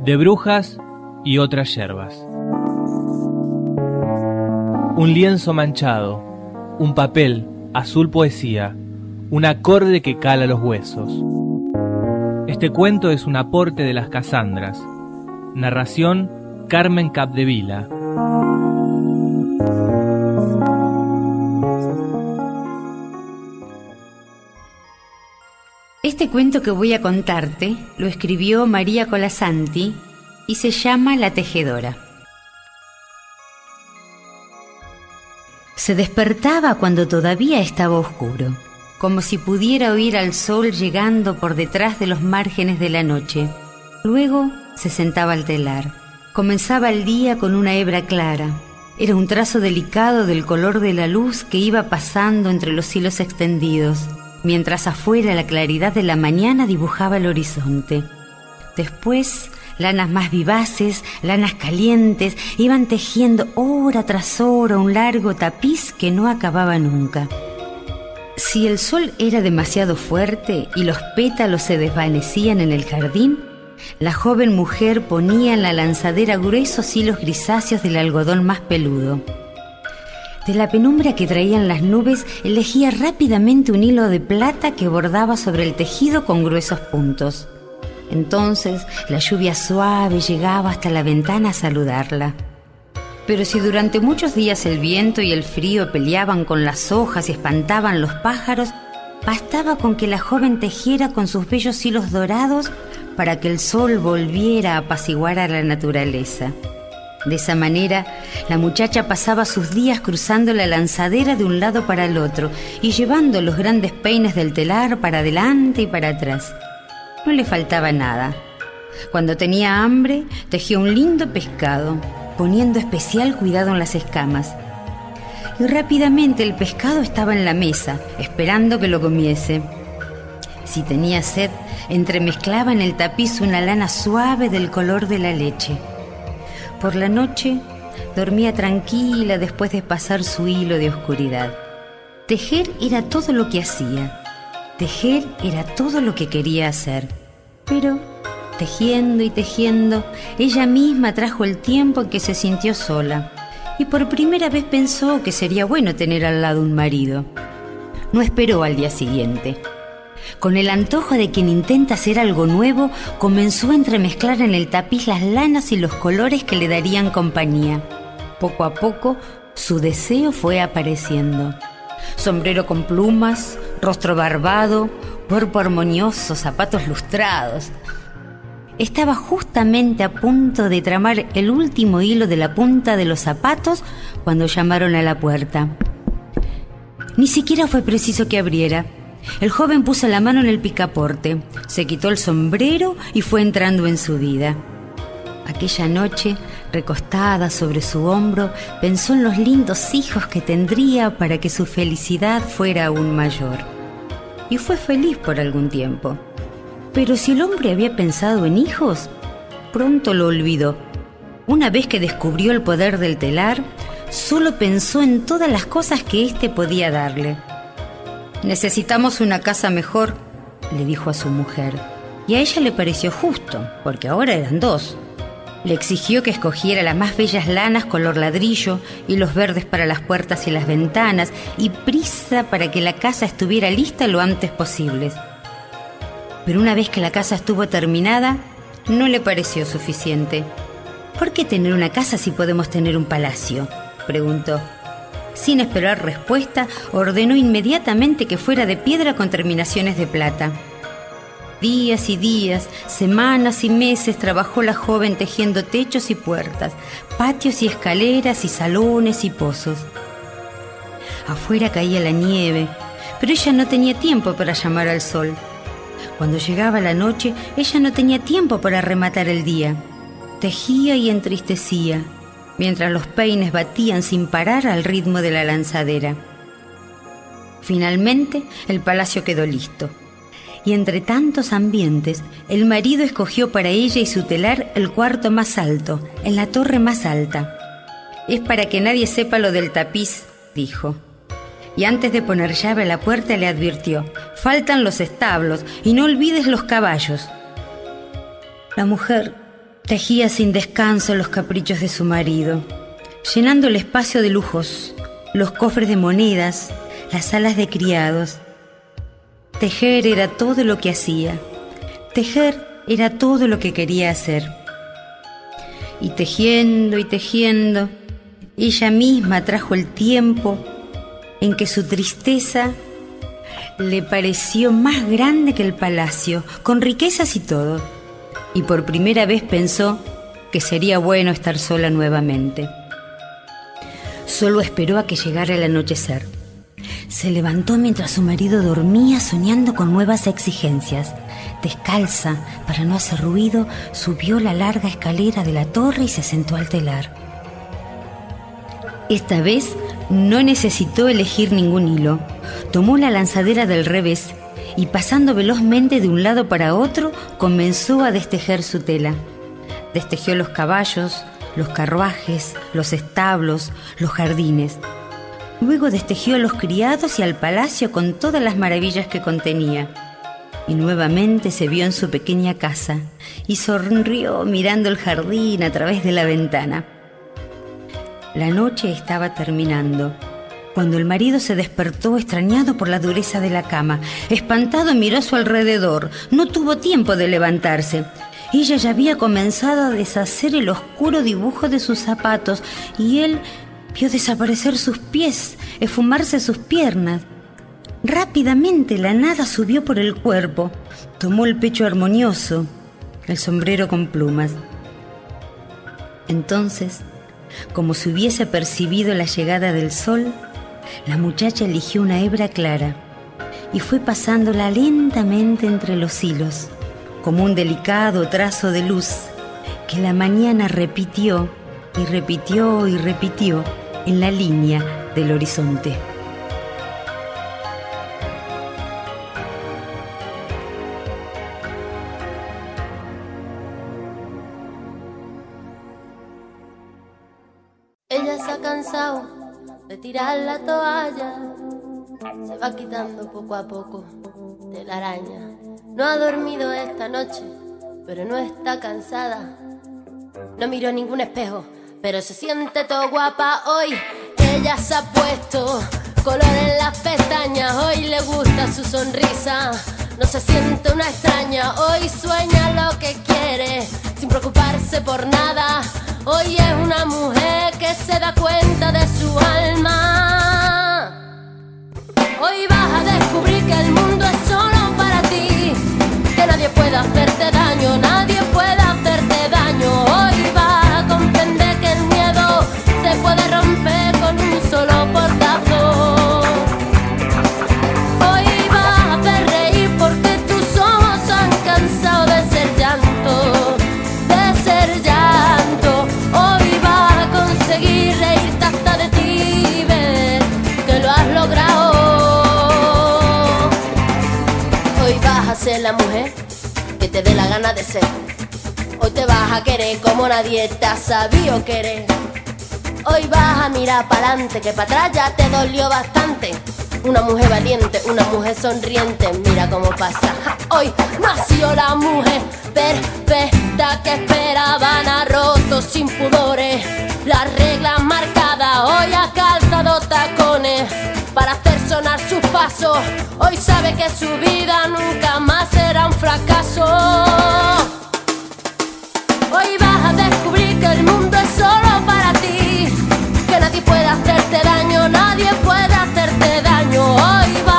de brujas y otras yerbas. Un lienzo manchado, un papel, azul poesía, un acorde que cala los huesos. Este cuento es un aporte de las Casandras. Narración: Carmen Capdevila. Este cuento que voy a contarte lo escribió María Colasanti y se llama La Tejedora. Se despertaba cuando todavía estaba oscuro, como si pudiera oír al sol llegando por detrás de los márgenes de la noche. Luego se sentaba al telar. Comenzaba el día con una hebra clara. Era un trazo delicado del color de la luz que iba pasando entre los hilos extendidos, mientras afuera la claridad de la mañana dibujaba el horizonte. Después, lanas más vivaces, lanas calientes, iban tejiendo hora tras hora un largo tapiz que no acababa nunca. Si el sol era demasiado fuerte y los pétalos se desvanecían en el jardín, la joven mujer ponía en la lanzadera gruesos hilos grisáceos del algodón más peludo. De la penumbra que traían las nubes, elegía rápidamente un hilo de plata que bordaba sobre el tejido con gruesos puntos. Entonces, la lluvia suave llegaba hasta la ventana a saludarla. Pero si durante muchos días el viento y el frío peleaban con las hojas y espantaban los pájaros, bastaba con que la joven tejiera con sus bellos hilos dorados para que el sol volviera a apaciguar a la naturaleza. De esa manera, la muchacha pasaba sus días cruzando la lanzadera de un lado para el otro y llevando los grandes peines del telar para adelante y para atrás. No le faltaba nada. Cuando tenía hambre, tejía un lindo pescado, poniendo especial cuidado en las escamas. Y rápidamente el pescado estaba en la mesa, esperando que lo comiese. Si tenía sed, entremezclaba en el tapiz una lana suave del color de la leche. Por la noche, dormía tranquila después de pasar su hilo de oscuridad. Tejer era todo lo que hacía. Tejer era todo lo que quería hacer. Pero, tejiendo y tejiendo, ella misma trajo el tiempo en que se sintió sola. Y por primera vez pensó que sería bueno tener al lado un marido. No esperó al día siguiente. Con el antojo de quien intenta hacer algo nuevo, comenzó a entremezclar en el tapiz las lanas y los colores que le darían compañía. Poco a poco, su deseo fue apareciendo. Sombrero con plumas, rostro barbado, cuerpo armonioso, zapatos lustrados. Estaba justamente a punto de tramar el último hilo de la punta de los zapatos cuando llamaron a la puerta. Ni siquiera fue preciso que abriera. El joven puso la mano en el picaporte, se quitó el sombrero y fue entrando en su vida. Aquella noche, recostada sobre su hombro, pensó en los lindos hijos que tendría para que su felicidad fuera aún mayor. Y fue feliz por algún tiempo. Pero si el hombre había pensado en hijos, pronto lo olvidó. Una vez que descubrió el poder del telar, solo pensó en todas las cosas que éste podía darle. «Necesitamos una casa mejor», le dijo a su mujer, y a ella le pareció justo, porque ahora eran dos. Le exigió que escogiera las más bellas lanas color ladrillo, hilos verdes para las puertas y las ventanas, y prisa para que la casa estuviera lista lo antes posible. Pero una vez que la casa estuvo terminada, no le pareció suficiente. «¿Por qué tener una casa si podemos tener un palacio?», preguntó. Sin esperar respuesta, ordenó inmediatamente que fuera de piedra con terminaciones de plata. Días y días, semanas y meses trabajó la joven tejiendo techos y puertas, patios y escaleras y salones y pozos. Afuera caía la nieve, pero ella no tenía tiempo para llamar al sol. Cuando llegaba la noche, ella no tenía tiempo para rematar el día. Tejía y entristecía, mientras los peines batían sin parar al ritmo de la lanzadera. Finalmente, el palacio quedó listo. Y entre tantos ambientes, el marido escogió para ella y su telar el cuarto más alto, en la torre más alta. «Es para que nadie sepa lo del tapiz», dijo. Y antes de poner llave a la puerta le advirtió: «Faltan los establos y no olvides los caballos». La mujer Tejía sin descanso los caprichos de su marido, llenando el espacio de lujos, los cofres de monedas, las salas de criados. Tejer era todo lo que hacía. Tejer era todo lo que quería hacer. Y tejiendo, ella misma trajo el tiempo en que su tristeza le pareció más grande que el palacio, con riquezas y todo. Y por primera vez pensó que sería bueno estar sola nuevamente. Solo esperó a que llegara el anochecer. Se levantó mientras su marido dormía, soñando con nuevas exigencias. Descalza, para no hacer ruido, subió la larga escalera de la torre y se sentó al telar. Esta vez no necesitó elegir ningún hilo. Tomó la lanzadera del revés y, pasando velozmente de un lado para otro, comenzó a destejer su tela. Destejió los caballos, los carruajes, los establos, los jardines. Luego destejió a los criados y al palacio con todas las maravillas que contenía. Y nuevamente se vio en su pequeña casa y sonrió mirando el jardín a través de la ventana. La noche estaba terminando cuando el marido se despertó extrañado por la dureza de la cama. Espantado miró a su alrededor. No tuvo tiempo de levantarse. Ella ya había comenzado a deshacer el oscuro dibujo de sus zapatos y él vio desaparecer sus pies, esfumarse sus piernas. Rápidamente la nada subió por el cuerpo. Tomó el pecho armonioso, el sombrero con plumas. Entonces, como si hubiese percibido la llegada del sol, la muchacha eligió una hebra clara y fue pasándola lentamente entre los hilos, como un delicado trazo de luz que la mañana repitió y repitió y repitió en la línea del horizonte. Ella se ha cansado de tirar la toalla, se va quitando poco a poco de la araña. No ha dormido esta noche, pero no está cansada. No miró ningún espejo, pero se siente todo guapa hoy. Ella se ha puesto color en las pestañas, hoy le gusta su sonrisa. No se siente una extraña, hoy sueña lo que quiere, sin preocuparse por nada. Hoy es una mujer que se da cuenta de su alma. Hoy vas a descubrir que el mundo es solo para ti, que nadie puede hacerte daño, nadie puede hacerte daño. Hoy vas a comprender que el miedo se puede romper con un solo portazo. Hoy vas a hacer reír porque tus ojos han cansado de ser llanto, de ser llanto. Hoy vas a conseguir reírte hasta de ti y ver que lo has logrado. Hoy vas a ser la mujer que te dé la gana de ser. Hoy te vas a querer como nadie te ha sabido querer. Hoy vas a mirar para adelante, que para atrás ya te dolió bastante. Una mujer valiente, una mujer sonriente, mira cómo pasa. Hoy nació la mujer perfecta que esperaban, ha roto sin pudores las reglas marcadas. Hoy ha calzado tacones para hacer sonar sus pasos. Hoy sabe que su vida nunca más será un fracaso. Hoy vas a descubrir que el mundo es solo para ti, que nadie puede hacerte daño, nadie puede hacerte daño. Hoy vas